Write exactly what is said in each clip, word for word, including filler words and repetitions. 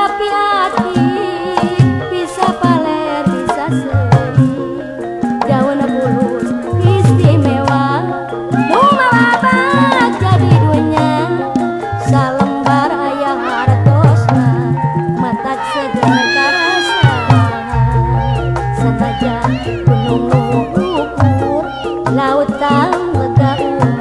tapi hati bisa paler bisa seri daun bulus istimewa lumalabat jadi duanya salembar ayah hartosna matak seger karasa sanajan gunung ukur lautan lega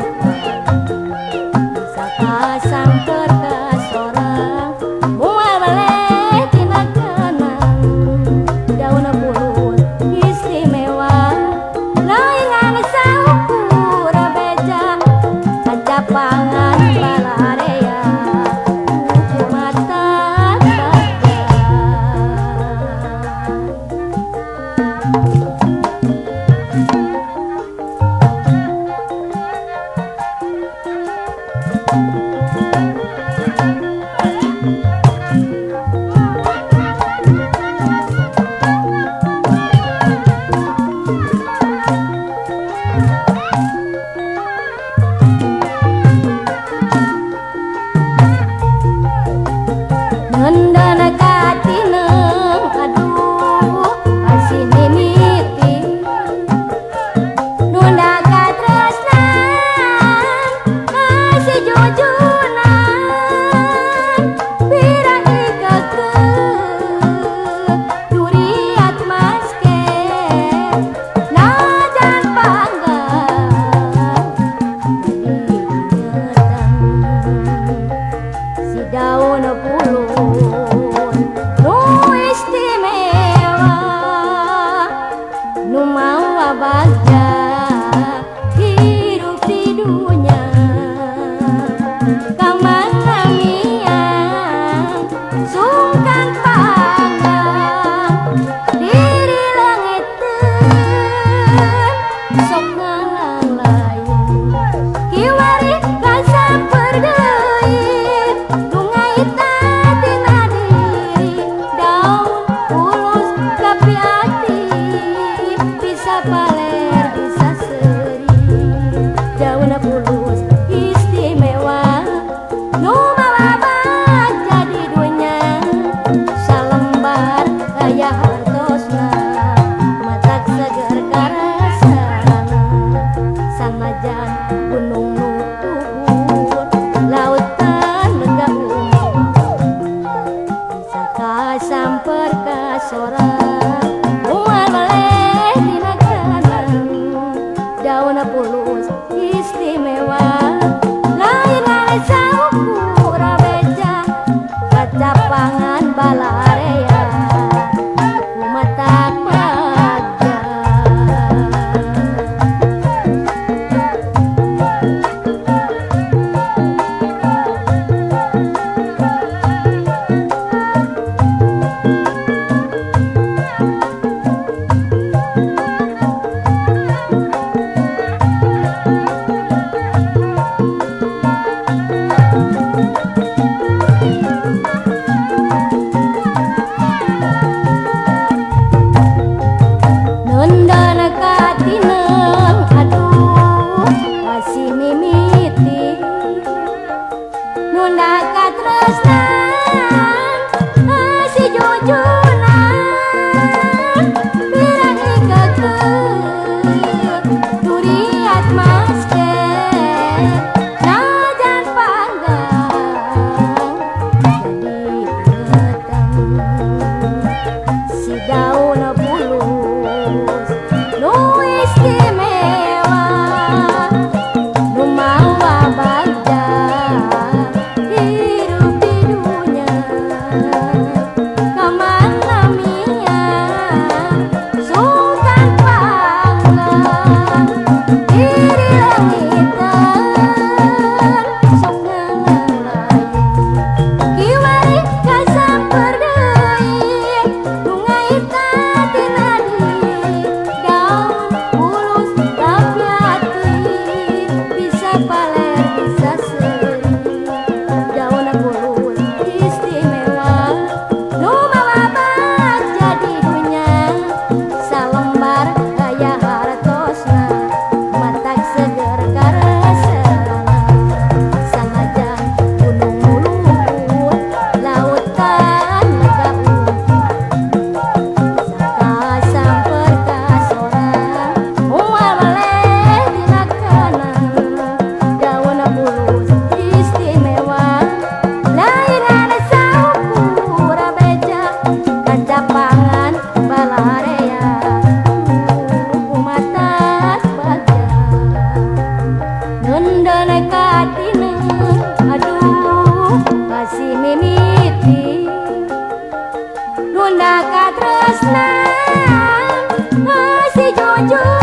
saka samper ka sorang mual balik tina kenang daun bulus istimewa laingan saukur beja kacapangan balarea kuku mata ngendana katineng aduh asih mimiti nunda katresnan asih jujunan pira ikekeun duriat maske najan panggang si daun pulun nu istimewa nu mawa bagja hidup di dunia kamana miang sungkan panggang diri lengeteun sok ngalang lain kiwari rasa pergeut lungaita tina diri daun pulus tapi hati bisa paler bisa seri daun pulus istimewa nu malabat jadi duanya salembar ayah hartosna matak seger karasana sanajan gunung nu tuhur lautan lega umur saka samper ka sorang mual balik tina kenang daun pulus istimewa lain saukur beja kacapangan balarea kumatak bagja Sunda katresnan masih jujur